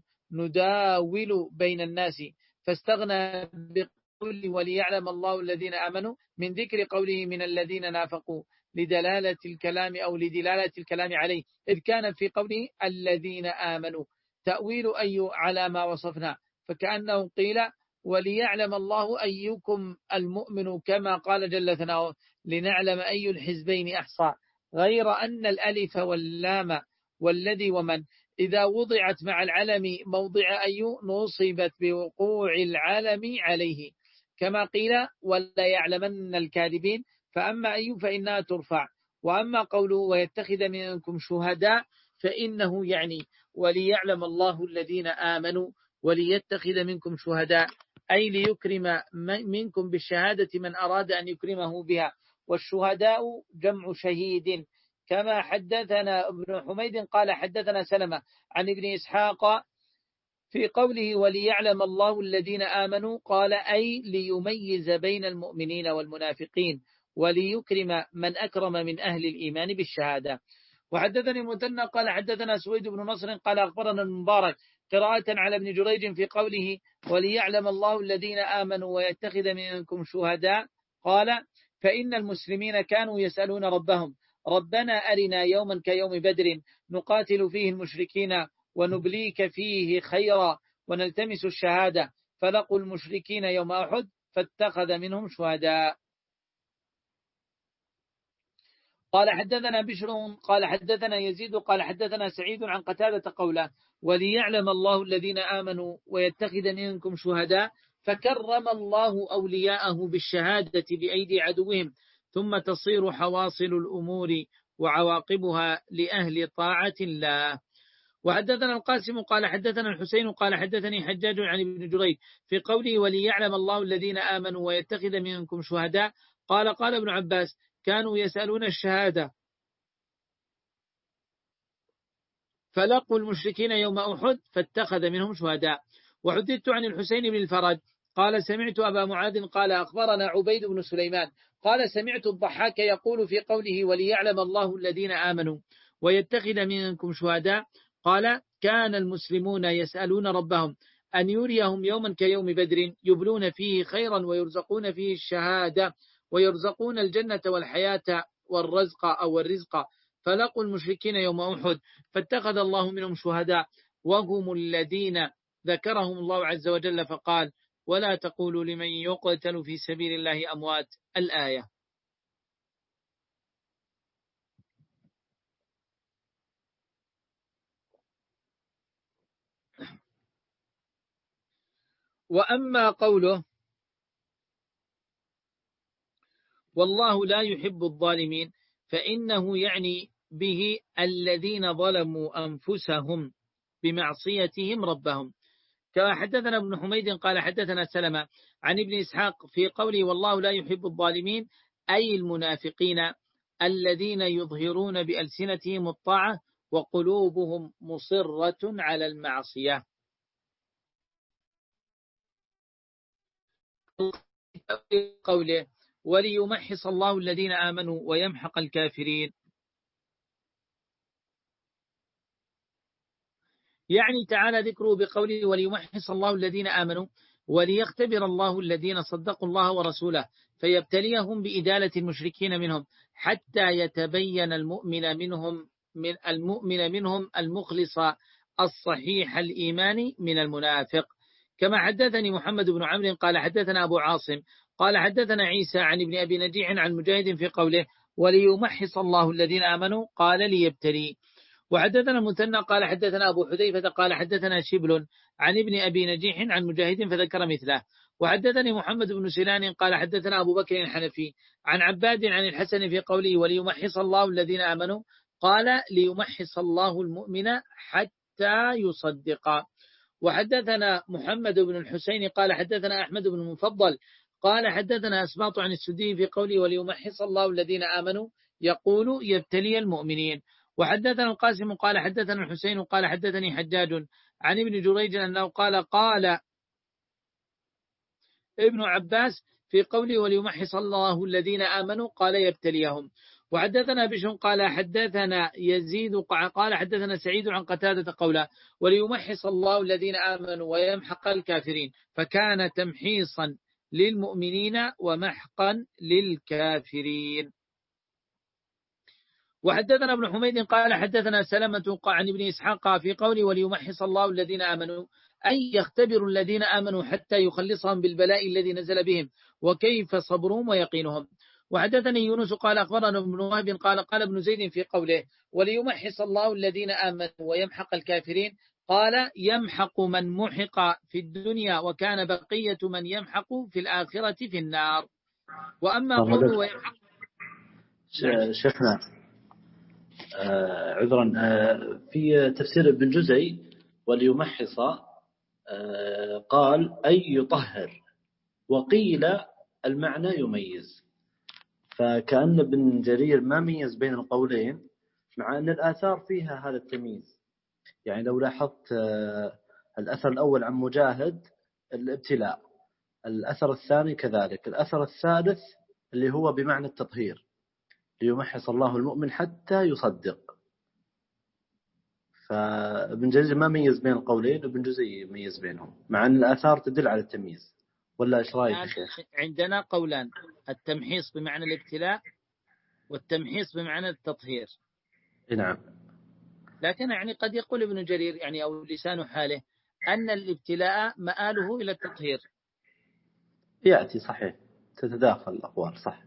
نداول بين الناس فاستغنى بقول وليعلم الله الذين آمنوا من ذكر قوله من الذين نافقوا لدلالة الكلام أو لدلالة الكلام عليه إذ كان في قوله الذين آمنوا تأويل أي على ما وصفنا فكأنه قيل وليعلم الله أيكم المؤمن كما قال جل ثناؤه لنعلم أي الحزبين أحصى، غير أن الألف واللام والذي ومن إذا وضعت مع العلم موضع أي نصبت بوقوع العلم عليه كما قيل ولا يعلمن الكاذبين، فأما أي فإنها ترفع. وأما قوله ويتخذ منكم شهداء فإنه يعني وليعلم الله الذين آمنوا وليتخذ منكم شهداء أي ليكرم منكم بالشهادة من أراد أن يكرمه بها، والشهداء جمع شهيد كما حدثنا ابن حميد قال حدثنا سلمة عن ابن إسحاق في قوله وليعلم الله الذين آمنوا قال أي ليميز بين المؤمنين والمنافقين وليكرم من أكرم من أهل الإيمان بالشهادة. وحدثني مثنى قال حدثنا سويد بن نصر قال أخبرنا المبارك قراءة على ابن جريج في قوله وليعلم الله الذين آمنوا ويتخذ منكم شهداء قال فإن المسلمين كانوا يسألون ربهم ربنا أرنا يوما كيوم بدر نقاتل فيه المشركين ونبليك فيه خيرا ونلتمس الشهادة فلقوا المشركين يوم أحد فاتخذ منهم شهداء. قال حدثنا بشر قال حدثنا يزيد قال حدثنا سعيد عن قتادة قوله وليعلم الله الذين آمنوا ويتخذ منكم شهداء فكرم الله أولياءه بالشهادة بأيدي عدوهم ثم تصير حواصل الأمور وعواقبها لأهل طاعة الله. وحدثنا القاسم قال حدثنا الحسين قال حدثني حجاج عن ابن جريج في قوله وليعلم الله الذين آمنوا ويتخذ منكم شهداء قال قال ابن عباس كانوا يسألون الشهادة فلقوا المشركين يوم أحد فاتخذ منهم شهداء. وحدثت عن الحسين بن الفرج قال سمعت أبا معاذ قال أخبرنا عبيد بن سليمان قال سمعت الضحاك يقول في قوله وليعلم الله الذين آمنوا ويتخذ منكم شهداء قال كان المسلمون يسألون ربهم أن يريهم يوما كيوم بدر يبلون فيه خيرا ويرزقون فيه الشهادة ويرزقون الجنة والحياة والرزق أو الرزق، فلقوا المشركين يوم أحد فاتخذ الله منهم شهداء وهم الذين ذكرهم الله عز وجل فقال ولا تقولوا لمن يقتل في سبيل الله أموات الآية. وأما قوله والله لا يحب الظالمين فإنه يعني به الذين ظلموا أنفسهم بمعصيتهم ربهم. كما حدثنا ابن حميد قال حدثنا سلمة عن ابن إسحاق في قوله والله لا يحب الظالمين أي المنافقين الذين يظهرون بألسنتهم الطاعة وقلوبهم مصرة على المعصية. قوله وليمحص الله الذين آمنوا ويمحق الكافرين، يعني تعالى ذكره بقوله وليمحص الله الذين آمنوا وليختبر الله الذين صدقوا الله ورسوله فيبتليهم بإدالة المشركين منهم حتى يتبين المؤمن منهم من المؤمن منهم المخلص الصحيح الإيمان من المنافق. كما حدثني محمد بن عمرو قال حدثنا أبو عاصم قال حدثنا عيسى عن ابن أبي نجيح عن مجاهد في قوله وليمحص الله الذين آمنوا قال ليبتلي. وحدثنا المثنى قال حدثنا أبو حذيفة قال حدثنا شبل عن ابن أبي نجيح عن مجاهد فذكر مثله. وحدثني محمد بن سنان قال حدثنا أبو بكر الحنفي عن عباد عن الحسن في قوله وليمحص الله الذين آمنوا قال ليمحص الله المؤمن حتى يصدق. وحدثنا محمد بن الحسين قال حدثنا أحمد بن المفضل قال حدثنا أسباط عن السدي في قوله وليمحص الله الذين آمنوا يقول يبتلي المؤمنين. وحدثنا القاسم قال حدثنا الحسين قال حدثني حجاج عن ابن جريج أنه قال قال ابن عباس في قوله وليمحص الله الذين آمنوا قال يبتليهم. وحدثنا بشر قال حدثنا يزيد قال حدثنا سعيد عن قتادة قوله وليمحص الله الذين آمنوا ويمحق الكافرين فكان تمحيصا للمؤمنين ومحقا للكافرين. وحدثنا ابن حميد قال حدثنا سلمة عن ابن إسحاق في قوله وليمحص الله الذين آمنوا أي يختبر الذين آمنوا حتى يخلصهم بالبلاء الذي نزل بهم وكيف صبرهم ويقينهم. وحدثني يونس قال أخبرنا ابن وهب قال قال ابن زيد في قوله وليمحص الله الذين آمنوا ويمحق الكافرين قال يمحق من محق في الدنيا وكان بقية من يمحق في الآخرة في النار. وأما قوله ويمحق شيخنا آه عذرا آه في تفسير ابن جزي وليمحص آه قال أي يطهر وقيل المعنى يميز، فكأن ابن جرير ما ميز بين القولين مع أن الآثار فيها هذا التمييز. يعني لو لاحظت آه الأثر الأول عن مجاهد الابتلاء، الأثر الثاني كذلك، الأثر الثالث اللي هو بمعنى التطهير ليمحص الله المؤمن حتى يصدق. فابن جرير ما ميز بين القولين وابن جزي ميز بينهم مع أن الآثار تدل على التمييز. ولا إيش رأيك يا شيخ؟ عندنا قولان، التمحيص بمعنى الابتلاء والتمحيص بمعنى التطهير. نعم. لكن يعني قد يقول ابن جرير يعني أو لسان حاله أن الابتلاء مآله إلى التطهير. يأتي صحيح، تتداخل الأقوال صح.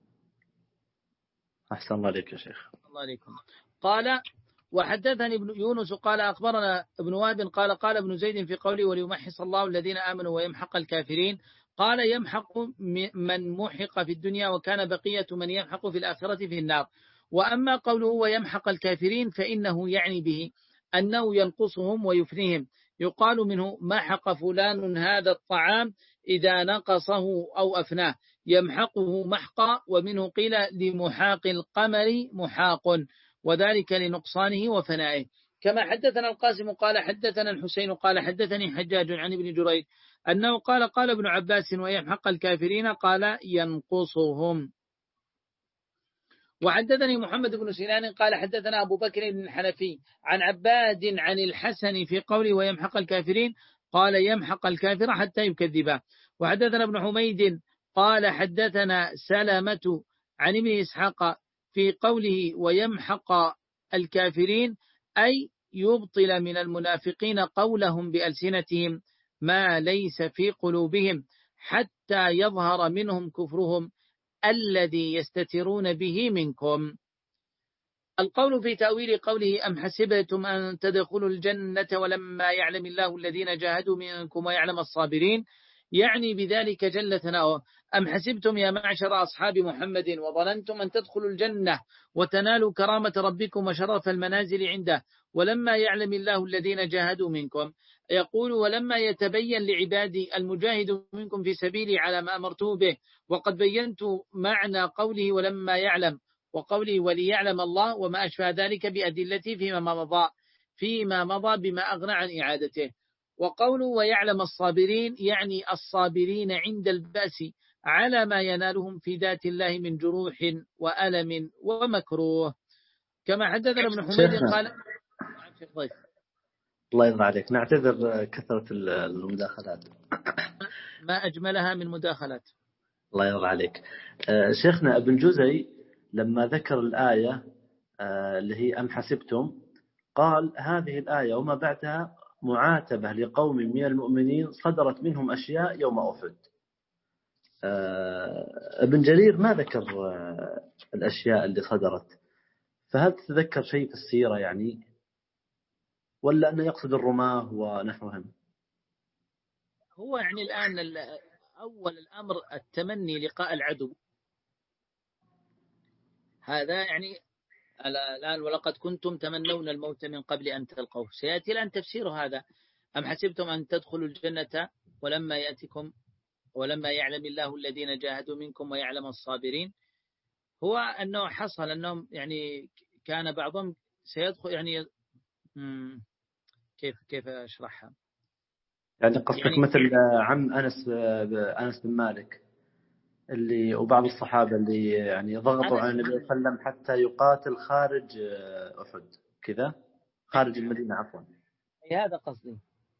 أحسن الله عليك يا شيخ. الله عليكم. قال وحدثني ابن يونس قال أخبرنا ابن وهب قال قال ابن زيد في قوله وليمحص الله الذين آمنوا ويمحق الكافرين قال يمحق من محق في الدنيا وكان بقية من يمحق في الآخرة في النار. وأما قوله ويمحق الكافرين فإنه يعني به أنه ينقصهم ويفنيهم، يقال منه محق فلان هذا الطعام إذا نقصه أو أفناه يمحقه محقا، ومنه قيل لمحاق القمر محاق وذلك لنقصانه وفنائه. كما حدثنا القاسم قال حدثنا الحسين قال حدثني حجاج عن ابن جريج أنه قال قال ابن عباس ويمحق الكافرين قال ينقصهم. وحدثني محمد بن سنان قال حدثنا أبو بكر بن الحنفي عن عباد عن الحسن في قوله ويمحق الكافرين قال يمحق الكافر حتى يكذبه. وحدثنا ابن حميد قال حدثنا سلامة عن ابن إسحاق في قوله ويمحق الكافرين أي يبطل من المنافقين قولهم بألسنتهم ما ليس في قلوبهم حتى يظهر منهم كفرهم الذي يستترون به منكم. القول في تأويل قوله أم حسبتم أن تدخلوا الجنة ولما يعلم الله الذين جاهدوا منكم ويعلم الصابرين، يعني بذلك جل ثناؤه أم حسبتم يا معشر أصحاب محمد وظننتم أن تدخلوا الجنة وتنالوا كرامة ربكم وشرف المنازل عنده ولما يعلم الله الذين جاهدوا منكم. يقول ولما يتبين لعبادي المجاهد منكم في سبيلي على ما أمرته به. وقد بينت معنى قوله ولما يعلم وقوله وليعلم الله وما أشبه ذلك بأدلته فيما مضى فيما مضى بما أغنى عن إعادته. وقوله ويعلم الصابرين يعني الصابرين عند البأس على ما ينالهم في ذات الله من جروح وألم ومكروه. كما حدثنا ابن حميد قال الله يرضى عليك، نعتذر كثرة المداخلات ما أجملها من مداخلات. الله يرضى عليك. شيخنا ابن جزي لما ذكر الآية اللي هي أم حسبتم قال هذه الآية وما بعدها معاتبة لقوم من المؤمنين صدرت منهم أشياء يوم أحد. ابن جرير ما ذكر الأشياء اللي صدرت، فهل تتذكر شيء في السيرة يعني، ولا أنه يقصد الرماة ونحوهم؟ هو يعني الآن أول الأمر التمني لقاء العدو، هذا يعني الآن ولقد كنتم تمنون الموت من قبل أن تلقوه، سيأتي الآن تفسير هذا. أم حسبتم أن تدخلوا الجنة ولما يأتكم ولما يعلم الله الذين جاهدوا منكم ويعلم الصابرين، هو أنه حصل أنهم يعني كان بعضهم سيدخل يعني كيف كيف أشرحها يعني قصدك يعني مثل عم أنس أنس بن مالك اللي وبعض الصحابة اللي يعني ضغطوا على النبي صلى الله عليه وسلم حتى يقاتل خارج أحد كذا خارج المدينة عفوا. هذا قصدي.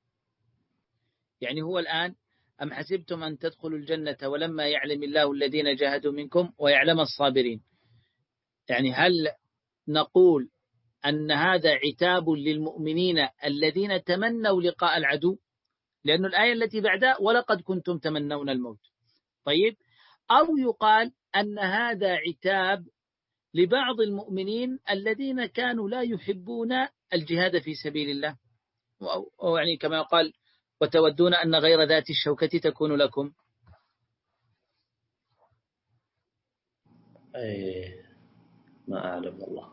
يعني هو الآن أم حسبتم أن تدخلوا الجنة ولما يعلم الله الذين جاهدوا منكم ويعلم الصابرين، يعني هل نقول أن هذا عتاب للمؤمنين الذين تمنوا لقاء العدو؟ لأن الآية التي بعدها ولقد كنتم تمنون الموت. طيب، أو يقال أن هذا عتاب لبعض المؤمنين الذين كانوا لا يحبون الجهاد في سبيل الله، أو يعني كما يقال وتودون أن غير ذات الشوكة تكون لكم. أي ما أعلم والله،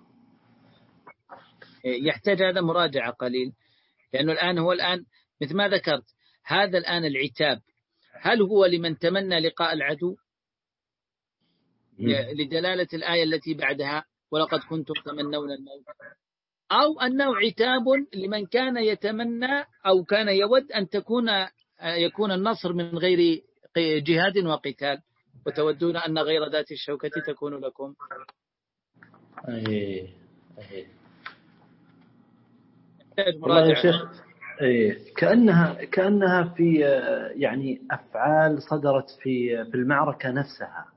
يحتاج هذا مراجعة قليل، لأنه الآن هو الآن مثل ما ذكرت هذا الآن العتاب هل هو لمن تمنى لقاء العدو لدلالة الآية التي بعدها ولقد كنتم تمنون الموت، أو أنه عتاب لمن كان يتمنى أو كان يود أن تكون يكون النصر من غير جهاد وقتال وتودون أن غير ذات الشوكة تكون لكم. أي أي والله يا شيخ إيه كأنها كأنها في يعني أفعال صدرت في في المعركة نفسها،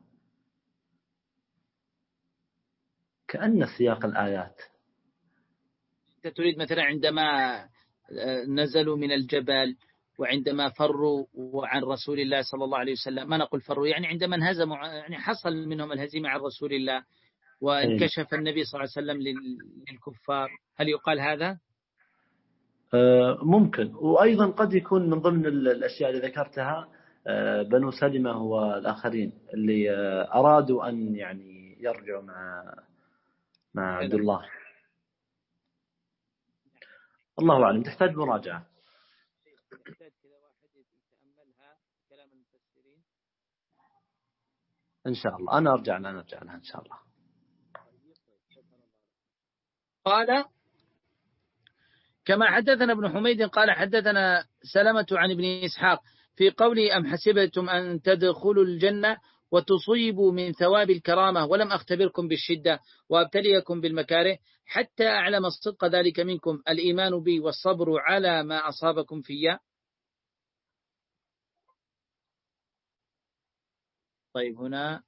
كأن سياق الآيات. أنت تريد مثلا عندما نزلوا من الجبل وعندما فروا عن رسول الله صلى الله عليه وسلم، ما نقول فروا يعني عندما انهزموا يعني حصل منهم الهزيمة عن رسول الله وانكشف النبي صلى الله عليه وسلم للكفار، هل يقال هذا؟ ممكن، وأيضا قد يكون من ضمن الأشياء اللي ذكرتها بنو سلمة والآخرين اللي أرادوا أن يعني يرجعوا مع مع عبد الله. الله أعلم، تحتاج مراجعة. إن شاء الله أنا أرجع لها نرجع لها إن شاء الله. قال كما حدثنا ابن حميد قال حدثنا سلمة عن ابن إسحاق في قوله أم حسبتم أن تدخلوا الجنة وتصيبوا من ثواب الكرامة ولم أختبركم بالشدة وأبتليكم بالمكاره حتى أعلم الصدق ذلك منكم الإيمان بي والصبر على ما أصابكم فيا. طيب هنا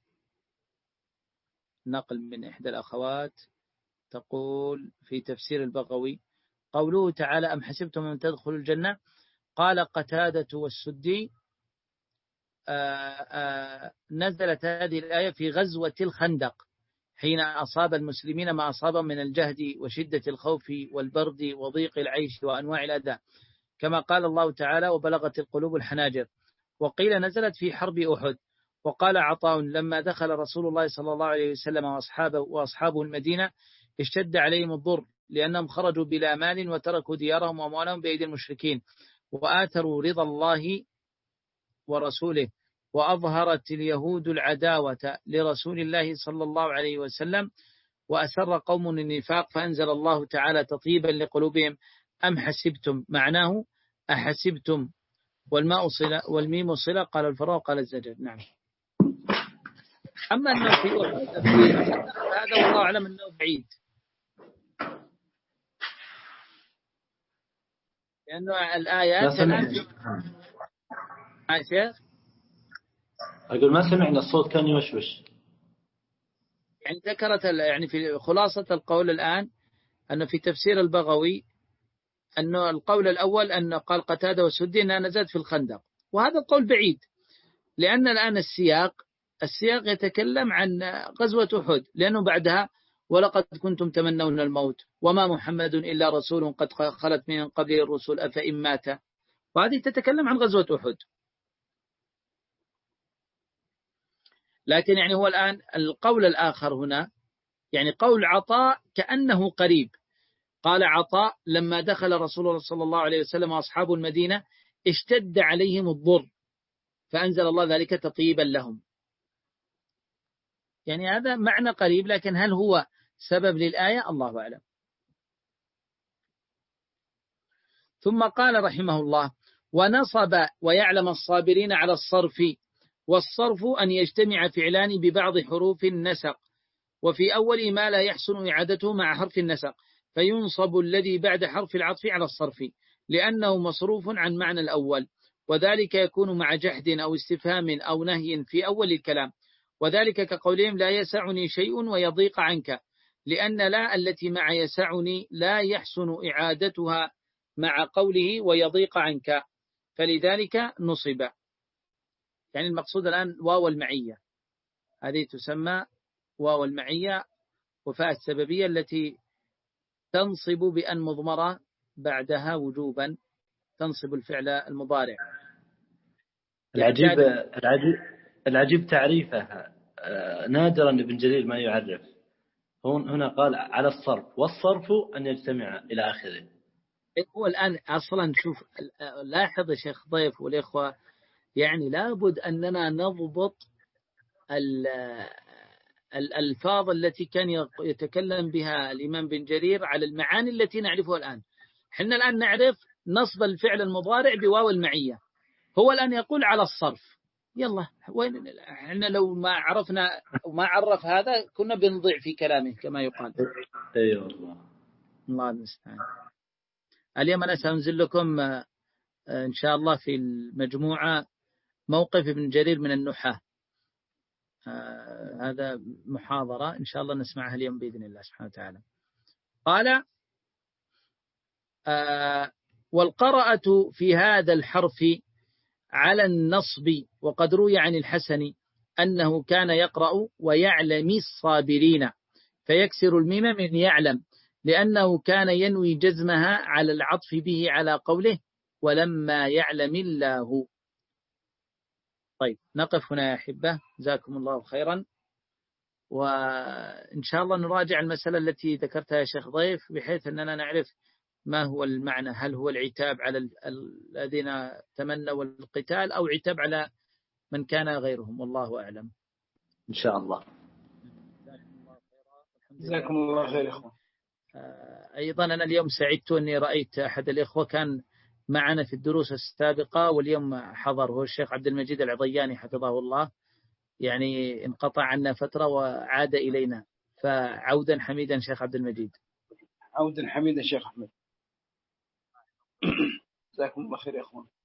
نقل من إحدى الأخوات تقول في تفسير البغوي قوله تعالى أم حسبتم أن تدخلوا الجنة، قال قتادة والسدي آآ آآ نزلت هذه الآية في غزوة الخندق حين أصاب المسلمين ما أصاب من الجهد وشدة الخوف والبرد وضيق العيش وأنواع الأذى، كما قال الله تعالى وبلغت القلوب الحناجر. وقيل نزلت في حرب أحد. وقال عطاء لما دخل رسول الله صلى الله عليه وسلم وأصحابه, وأصحابه المدينة اشتد عليهم الضر لأنهم خرجوا بلا مال وتركوا ديارهم وأموالهم بأيدي المشركين وآثروا رضا الله ورسوله، وأظهرت اليهود العداوة لرسول الله صلى الله عليه وسلم، وأسر قوم النفاق فأنزل الله تعالى تطيبا لقلوبهم أم حسبتم، معناه أحسبتم، والماء صلة والميم صلة، قال الفراء قال الزجر. نعم. أما أنه في أحد هذا والله أعلم أنه بعيد، لأنه الآيات عاشر أقول ما سمعنا الصوت كان يوشوش. يعني ذكرت يعني في خلاصة القول الآن أنه في تفسير البغوي أنه القول الأول أنه قال قتادة والسدي أنها نزلت في الخندق، وهذا القول بعيد لأن الآن السياق السياق يتكلم عن غزوة أحد، لأنه بعدها ولقد كنتم تمنون الموت وما محمد إلا رسول قد خلت من قبل الرسل أفإن مات، وهذه تتكلم عن غزوة أحد. لكن يعني هو الآن القول الآخر هنا يعني قول عطاء كأنه قريب. قال عطاء لما دخل رسول الله صلى الله عليه وسلم وأصحاب المدينة اشتد عليهم الضر فأنزل الله ذلك تطيبا لهم. يعني هذا معنى قريب، لكن هل هو سبب للآية؟ الله أعلم. ثم قال رحمه الله ونصب ويعلم الصابرين على الصرف، والصرف أن يجتمع فعلان ببعض حروف النسق، وفي أول ما لا يحسن إعادته مع حرف النسق، فينصب الذي بعد حرف العطف على الصرف لأنه مصروف عن معنى الأول، وذلك يكون مع جحد أو استفهام أو نهي في أول الكلام، وذلك كقولهم لا يسعني شيء ويضيق عنك، لأن لا التي مع يسعني لا يحسن إعادتها مع قوله ويضيق عنك، فلذلك نصب. يعني المقصود الآن واو المعية، هذه تسمى واو المعية وفاء السببية التي تنصب بأن مضمرة بعدها وجوبا، تنصب الفعل المضارع. العجيب العجيب العجيب تعريفها نادرا ابن جرير ما يعرف. هنا قال على الصرف، والصرف أن يجتمع إلى آخره. هو الآن أصلا شوف لاحظ يا شيخ ضيف والإخوة، يعني لابد أننا نضبط الألفاظ التي كان يتكلم بها الإمام بن جرير على المعاني التي نعرفها الآن. حنا الآن نعرف نصب الفعل المضارع بواو المعية، هو الآن يقول على الصرف. يلا وين احنا لو ما عرفنا وما عرف هذا كنا بنضيع في كلامه كما يقال. ايوه والله. الله المستعان. اليوم انا سأنزل لكم ان شاء الله في المجموعة موقف ابن جرير من النحاة، هذا محاضرة ان شاء الله نسمعها اليوم بإذن الله سبحانه وتعالى. قال والقراءة في هذا الحرف على النصب، وقد روي عن الحسن أنه كان يقرأ ويعلم الصابرين فيكسر الميم من يعلم، لأنه كان ينوي جزمها على العطف به على قوله ولما يعلم الله. طيب نقف هنا يا أحبة، جزاكم الله خيرا، وإن شاء الله نراجع المسألة التي ذكرتها يا شيخ ضيف بحيث أننا نعرف ما هو المعنى، هل هو العتاب على الذين تمنوا القتال أو عتاب على من كان غيرهم، والله أعلم إن شاء الله. جزاكم الله خير إخوة. أيضا أنا اليوم سعدت أني رأيت أحد الإخوة كان معنا في الدروس السابقة واليوم حضر، هو الشيخ عبد المجيد العضياني حفظه الله، يعني انقطع عنا فترة وعاد إلينا، فعودا حميدا شيخ عبد المجيد. عودا حميدا شيخ أحمد. جزاكم الله خير يا أخوان.